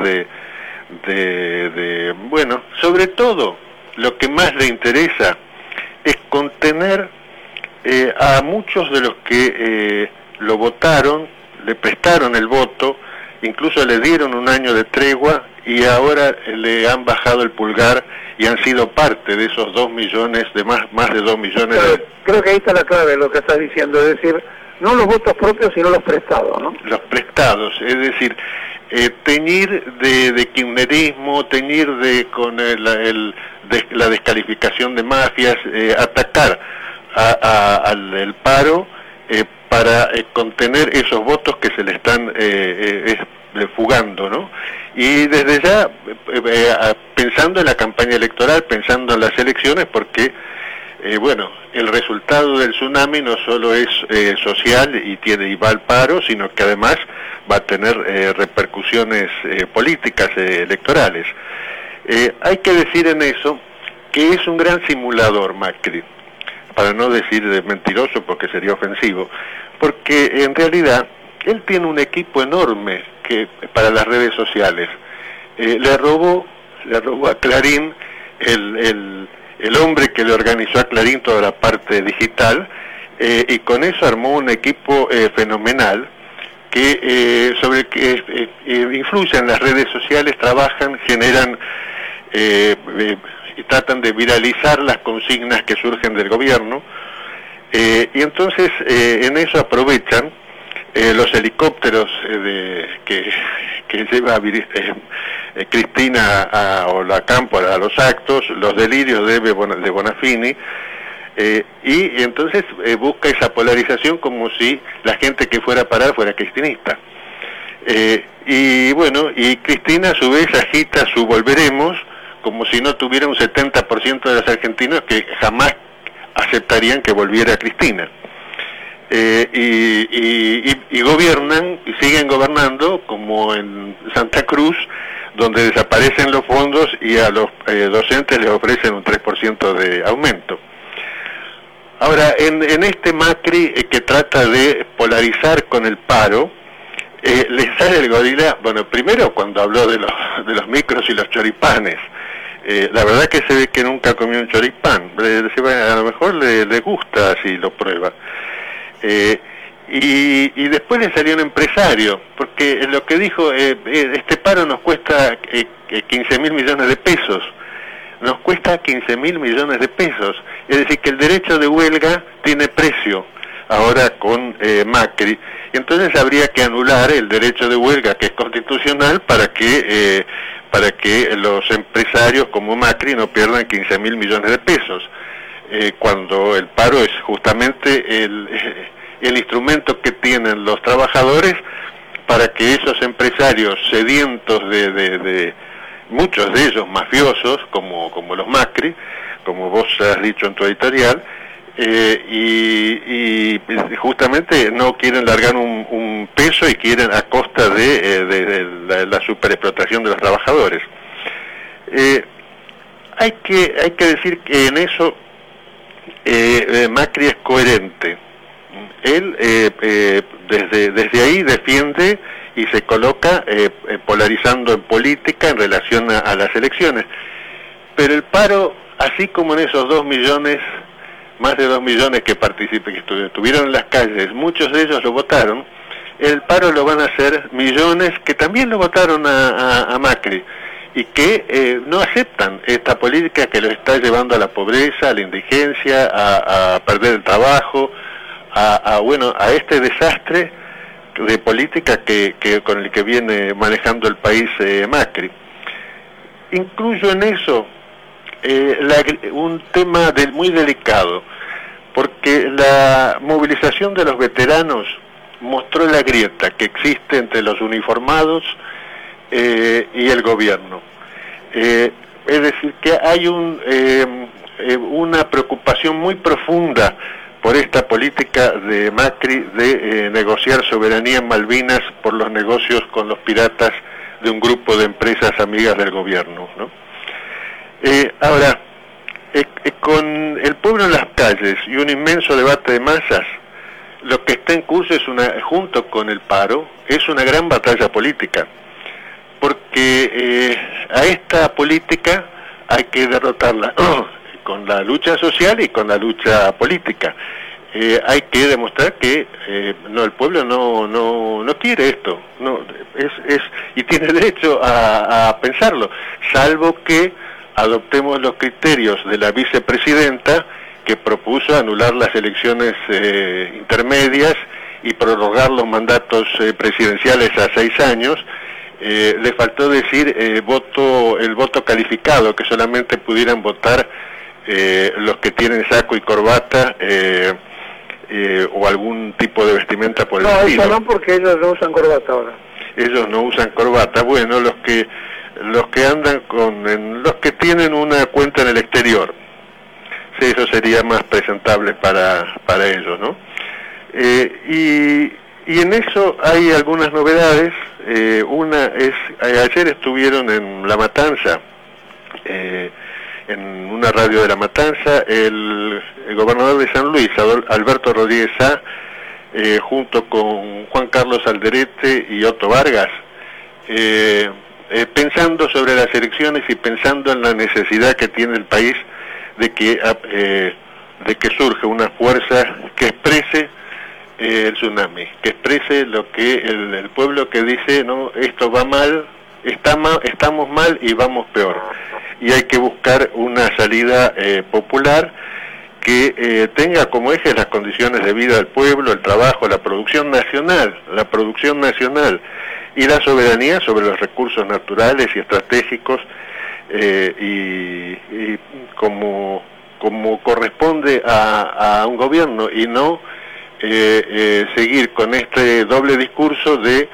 bueno, sobre todo lo que más le interesa es contener a muchos de los que lo votaron, le prestaron el voto, incluso le dieron un año de tregua y ahora le han bajado el pulgar y han sido parte de esos 2 millones, de más de 2 millones de... Creo que ahí está la clave de lo que estás diciendo, es decir, no los votos propios sino los prestados, ¿no? Los prestados, es decir, teñir de kirchnerismo, teñir con la descalificación de mafias, atacar al paro para contener esos votos que se le están fugando, ¿no? Y desde ya, pensando en la campaña electoral, pensando en las elecciones, porque, bueno, el resultado del tsunami no solo es social y va al paro, sino que además va a tener repercusiones políticas electorales. Hay que decir en eso que es un gran simulador Macri, para no decir mentiroso porque sería ofensivo, porque en realidad él tiene un equipo enorme para las redes sociales. Le robó a Clarín el hombre que le organizó a Clarín toda la parte digital, y con eso armó un equipo fenomenal sobre el que influyen en las redes sociales, trabajan, generan y tratan de viralizar las consignas que surgen del gobierno, y entonces en eso aprovechan los helicópteros que lleva Cristina a Olacampo a los actos, los delirios de Bonafini, y entonces busca esa polarización como si la gente que fuera a parar fuera cristinista. Y bueno, y Cristina a su vez agita su volveremos como si no tuviera un 70% de los argentinos que jamás aceptarían que volviera Cristina. Y gobiernan y siguen gobernando como en Santa Cruz, donde desaparecen los fondos y a los docentes les ofrecen un 3% de aumento. Ahora, en este Macri que trata de polarizar con el paro, le sale el gorila, bueno, primero cuando habló de los micros y los choripanes. La verdad que se ve que nunca comió un choripán, a lo mejor le gusta si lo prueba. Y después le salió un empresario, porque lo que dijo, este paro nos cuesta 15.000 millones de pesos. Nos cuesta 15.000 millones de pesos. Es decir, que el derecho de huelga tiene precio ahora con Macri. Y entonces habría que anular el derecho de huelga, que es constitucional, para que los empresarios como Macri no pierdan 15.000 millones de pesos. Cuando el paro es justamente el instrumento que tienen los trabajadores para que esos empresarios sedientos de muchos de ellos mafiosos, como los Macri, como vos has dicho en tu editorial, y justamente no quieren largar un peso y quieren a costa de la superexplotación de los trabajadores. Hay que decir que en eso Macri es coherente. Él desde ahí defiende y se coloca polarizando en política en relación a las elecciones. Pero el paro, así como en esos 2 millones, más de 2 millones que estuvieron en las calles, muchos de ellos lo votaron, el paro lo van a hacer millones que también lo votaron a Macri y que no aceptan esta política que los está llevando a la pobreza, a la indigencia, a perder el trabajo, a este desastre de política con el que viene manejando el país Macri. Incluyo en eso un tema muy delicado, porque la movilización de los veteranos mostró la grieta que existe entre los uniformados y el gobierno. Es decir, que hay una preocupación muy profunda por esta política de Macri de negociar soberanía en Malvinas por los negocios con los piratas de un grupo de empresas amigas del gobierno, ¿no? Ahora, con el pueblo en las calles y un inmenso debate de masas, lo que está en curso junto con el paro, es una gran batalla política, porque a esta política hay que derrotarla con la lucha social y con la lucha política. Hay que demostrar que el pueblo no quiere esto, y tiene derecho a pensarlo, salvo que adoptemos los criterios de la vicepresidenta, que propuso anular las elecciones intermedias y prorrogar los mandatos presidenciales a 6 años. Le faltó decir el voto calificado, que solamente pudieran votar los que tienen saco y corbata o algún tipo de vestimenta por el estilo. No, eso no, porque ellos no usan corbata ahora. Ellos no usan corbata. Bueno, los que andan los que tienen una cuenta en el exterior, sí, eso sería más presentable para ellos, ¿no? Y en eso hay algunas novedades. Una es, ayer estuvieron en La Matanza, en una radio de La Matanza, el gobernador de San Luis, Alberto Rodríguez Sá, junto con Juan Carlos Alderete y Otto Vargas, pensando sobre las elecciones y pensando en la necesidad que tiene el país de que surja una fuerza que exprese el tsunami, que exprese lo que el pueblo que dice, no, esto va mal, estamos mal y vamos peor, y hay que buscar una salida popular que tenga como eje las condiciones de vida del pueblo, el trabajo, la producción nacional y la soberanía sobre los recursos naturales y estratégicos, y como corresponde a un gobierno, y no seguir con este doble discurso de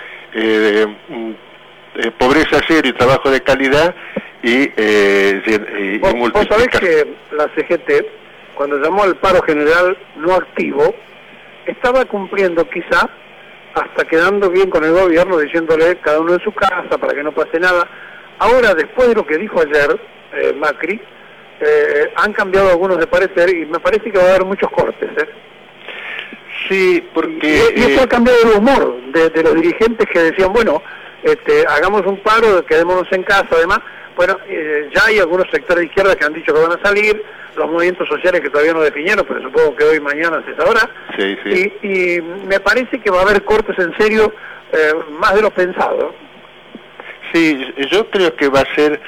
pobreza cero y trabajo de calidad y multiplicar. Vos sabés que la CGT, cuando llamó al paro general no activo, estaba cumpliendo quizá, hasta quedando bien con el gobierno, diciéndole cada uno en su casa para que no pase nada. Ahora, después de lo que dijo ayer Macri, han cambiado algunos de parecer y me parece que va a haber muchos cortes. Sí, porque... Y esto ha cambiado el humor de los dirigentes que decían, bueno, hagamos un paro, quedémonos en casa, además, Bueno, ya hay algunos sectores de izquierda que han dicho que van a salir, los movimientos sociales que todavía no definieron, pero supongo que hoy mañana se sabrá. Sí, sí. Y me parece que va a haber cortes en serio, más de lo pensado. Sí, yo creo que va a ser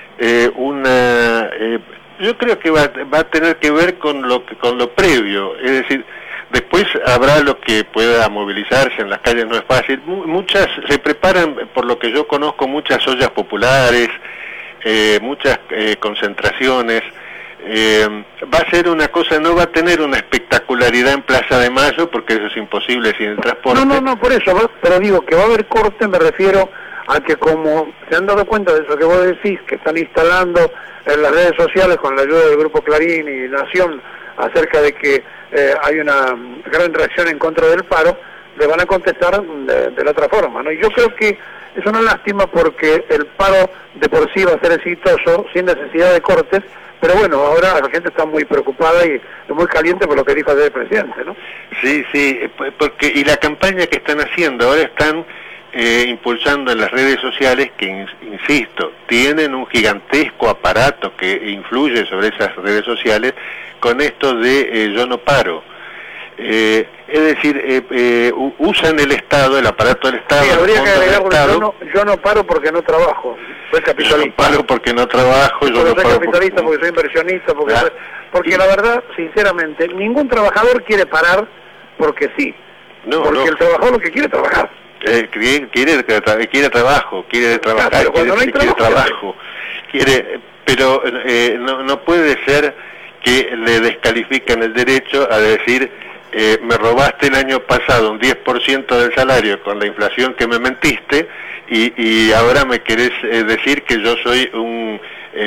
yo creo que va a tener que ver con lo previo, es decir, después habrá lo que pueda movilizarse en las calles, no es fácil. Muchas se preparan, por lo que yo conozco, muchas ollas populares, muchas concentraciones. Va a ser una cosa, no va a tener una espectacularidad en Plaza de Mayo, porque eso es imposible sin el transporte. No, por eso, pero digo que va a haber corte, me refiero a que como se han dado cuenta de eso que vos decís, que están instalando en las redes sociales con la ayuda del Grupo Clarín y Nación acerca de que hay una gran reacción en contra del paro, le van a contestar de la otra forma, ¿no? Y yo creo que es una lástima porque el paro de por sí va a ser exitoso sin necesidad de cortes, pero bueno, ahora la gente está muy preocupada y muy caliente por lo que dijo ayer el presidente, ¿no? Sí, porque y la campaña que están haciendo, ahora están impulsando en las redes sociales que, insisto, tienen un gigantesco aparato que influye sobre esas redes sociales con esto de yo no paro. Es decir, usan el Estado, el aparato del Estado. Sí, habría que agregar, yo no paro porque no trabajo, soy capitalista. Yo no paro porque no trabajo, yo no soy paro capitalista porque soy inversionista, porque la verdad, sinceramente, ningún trabajador quiere parar porque sí, porque el trabajador lo que quiere es trabajar. Quiere trabajo, quiere trabajar, claro, quiere trabajo, pero no puede ser que le descalifican el derecho a decir me robaste el año pasado un 10% del salario con la inflación que me mentiste y ahora me querés decir que yo soy un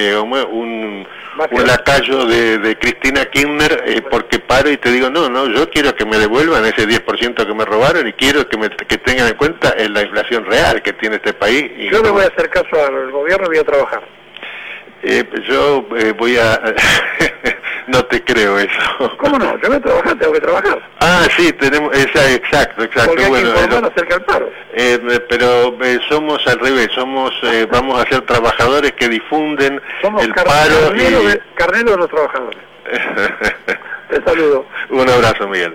lacayo de Cristina Kirchner porque paro y te digo, no, yo quiero que me devuelvan ese 10% que me robaron y quiero que tengan en cuenta la inflación real que tiene este país. Y yo le voy a hacer caso al gobierno y voy a trabajar. Yo voy a... no te creo eso. ¿Cómo no? Yo voy a trabajar, tengo que trabajar. Ah, sí, tenemos... exacto. Porque hay que informar acerca del paro. Pero somos al revés, vamos a ser trabajadores que difunden el paro y... Carnero de los trabajadores. Te saludo. Un abrazo, Miguel.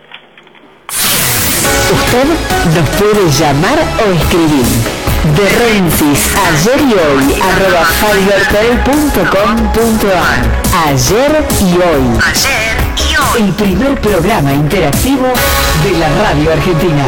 Usted nos puede llamar o escribir. De Rensis, ayer y hoy, @fibertel.com.ar. Ayer y hoy. El primer programa interactivo de la radio argentina.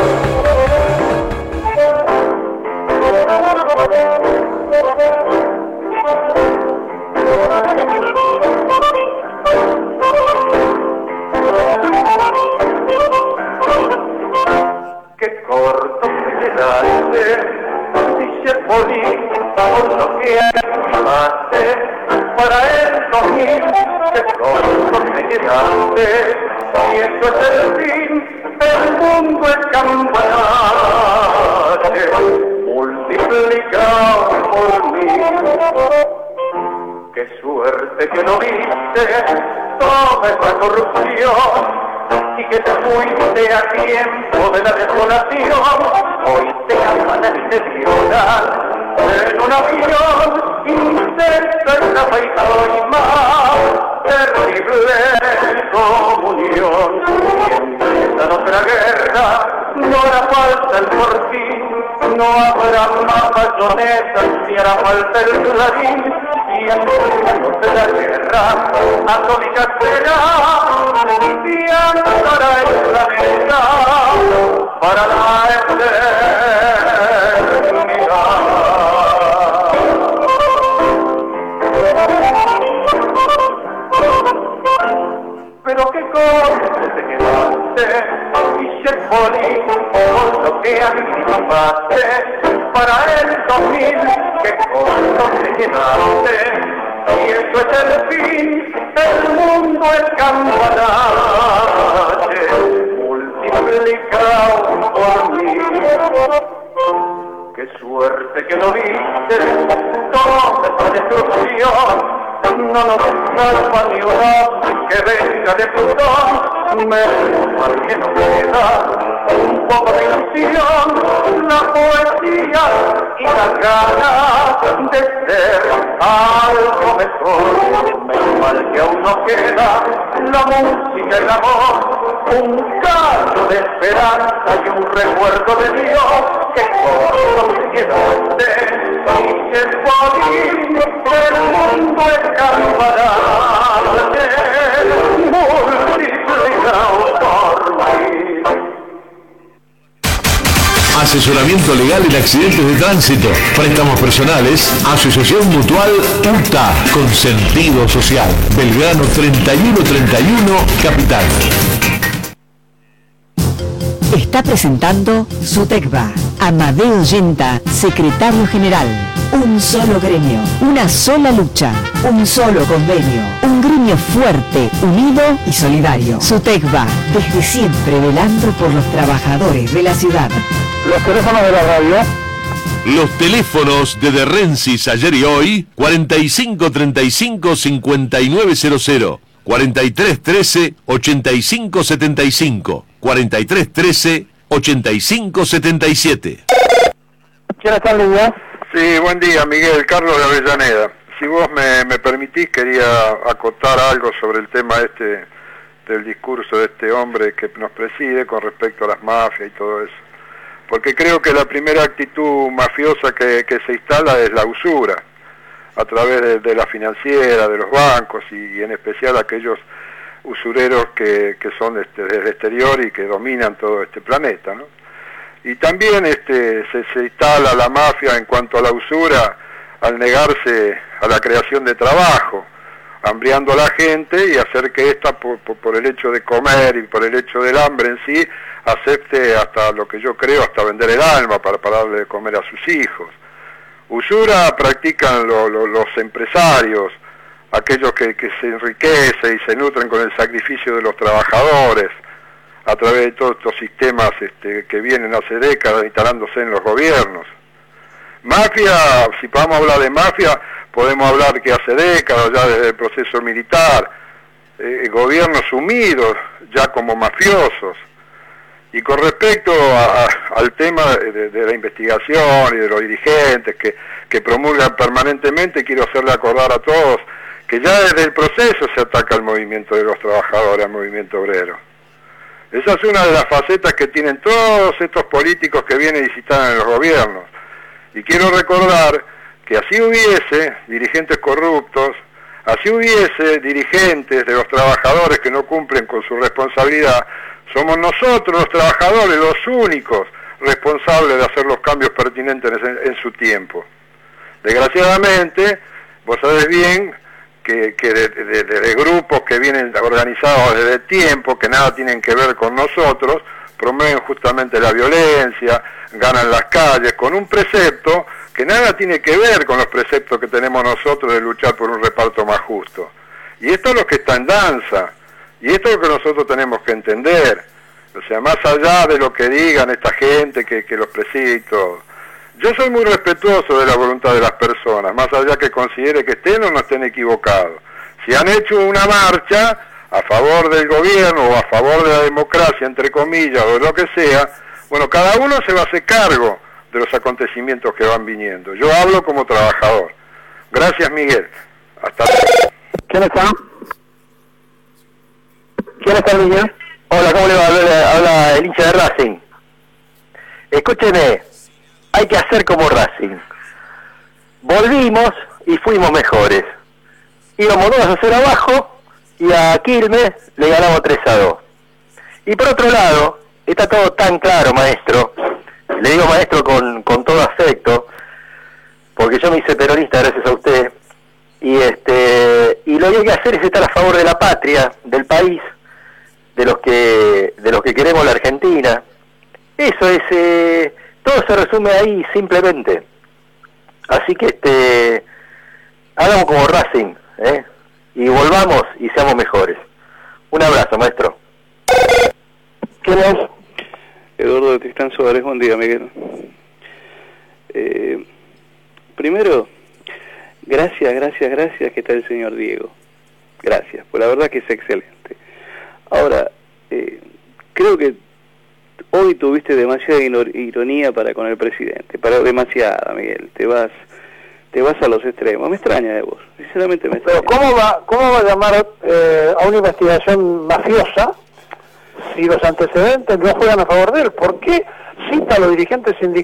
Qué corto te quedaste, dice Poli, por lo que hace para el 2000. Qué corto te quedaste, y eso es el fin, el mundo es campanache, multiplicado por mí. Qué suerte que no viste toda esa corrupción y que te fuiste a tiempo de la desolación. Hoy te afanan y te violan en un avión, insecto en la y más terrible comunión. Y empieza otra guerra, no hará falta el fortín, no habrá más bayonetas, ni hará falta el clarín. Y en medio de la guerra, atónica será, limpiará el planeta para la eternidad. Pero qué cosa te quedaste, dice Poli, con lo que anticipaste para el 2000, qué cosa te quedaste, y eso es el fin, el mundo es campanache, multiplicado por mí. Qué suerte que no viste toda esa destrucción. No nos salva ni una que venga de Plutón, menos mal que no queda un poco de ilusión, la poesía y las ganas de ser algo mejor. Menos mal que aún nos queda la música, el amor, un callo de esperanza y un recuerdo de Dios que todo que no esté y que por el mundo escapará de multiplicados por mí. Asesoramiento legal en accidentes de tránsito, préstamos personales, asociación mutual UTA con sentido social. Belgrano 3131, Capital. Está presentando SUTECBA. Amadeo Yenta, secretario general. Un solo gremio, una sola lucha, un solo convenio. Un gremio fuerte, unido y solidario. SUTECBA, desde siempre velando por los trabajadores de la ciudad. Los teléfonos de la radio. Los teléfonos de Rensis ayer y hoy, 4535-5900, 4313-8575, 4313-8577. ¿Quién está en línea? Sí, buen día, Miguel, Carlos de Avellaneda. Si vos me permitís, quería acotar algo sobre el tema del discurso de este hombre que nos preside con respecto a las mafias y todo eso. Porque creo que la primera actitud mafiosa que se instala es la usura, a través de la financiera, de los bancos y en especial aquellos usureros que son desde el exterior y que dominan todo este planeta, ¿no? Y también se instala la mafia en cuanto a la usura al negarse a la creación de trabajo, hambriando a la gente y hacer que ésta por el hecho de comer y por el hecho del hambre en sí acepte hasta lo que yo creo, hasta vender el alma para darle de comer a sus hijos. Usura practican los empresarios, aquellos que se enriquecen y se nutren con el sacrificio de los trabajadores a través de todos estos sistemas que vienen hace décadas instalándose en los gobiernos. Mafia, si vamos a hablar de mafia, podemos hablar que hace décadas, ya desde el proceso militar, gobiernos sumidos ya como mafiosos. Y con respecto al tema de la investigación y de los dirigentes que promulgan permanentemente, quiero hacerle acordar a todos que ya desde el proceso se ataca al movimiento de los trabajadores, al movimiento obrero. Esa es una de las facetas que tienen todos estos políticos que vienen y citan en los gobiernos. Y quiero recordar que así hubiese dirigentes corruptos, así hubiese dirigentes de los trabajadores que no cumplen con su responsabilidad, somos nosotros los trabajadores los únicos responsables de hacer los cambios pertinentes en su tiempo. Desgraciadamente, vos sabés bien que de grupos que vienen organizados desde tiempo, que nada tienen que ver con nosotros, promueven justamente la violencia, ganan las calles, con un precepto que nada tiene que ver con los preceptos que tenemos nosotros de luchar por un reparto más justo. Y esto es lo que está en danza, y esto es lo que nosotros tenemos que entender. O sea, más allá de lo que digan esta gente que los preside y todo. Yo soy muy respetuoso de la voluntad de las personas, más allá que considere que estén o no estén equivocados. Si han hecho una marcha a favor del gobierno o a favor de la democracia, entre comillas, o lo que sea, bueno, cada uno se va a hacer cargo de los acontecimientos que van viniendo. Yo hablo como trabajador. Gracias, Miguel. Hasta luego. ¿Quién está? ¿Quién está en línea? Hola, ¿cómo le va? Habla el hincha de Racing. Escúcheme, hay que hacer como Racing. Volvimos y fuimos mejores. Íbamos 2-0 abajo y a Quilmes le ganamos 3-2. Y por otro lado, está todo tan claro, maestro. Le digo maestro con todo afecto, porque yo me hice peronista gracias a usted. Y lo que hay que hacer es estar a favor de la patria, del país, de los que queremos la Argentina. Eso es, todo se resume ahí simplemente. Así que hagamos como Racing, y volvamos y seamos mejores. Un abrazo, maestro. ¿Quién es? Eduardo de Tristán Suárez. Buen día, Miguel. Primero, gracias que está el señor Diego. Gracias, pues la verdad que es excelente. Ahora, creo que hoy tuviste demasiada ironía para con el presidente, demasiada, Miguel, te vas a los extremos. Me extraña de vos, sinceramente me extraña. Pero ¿cómo va a llamar a una investigación mafiosa si los antecedentes no juegan a favor de él? ¿Por qué cita a los dirigentes sindicales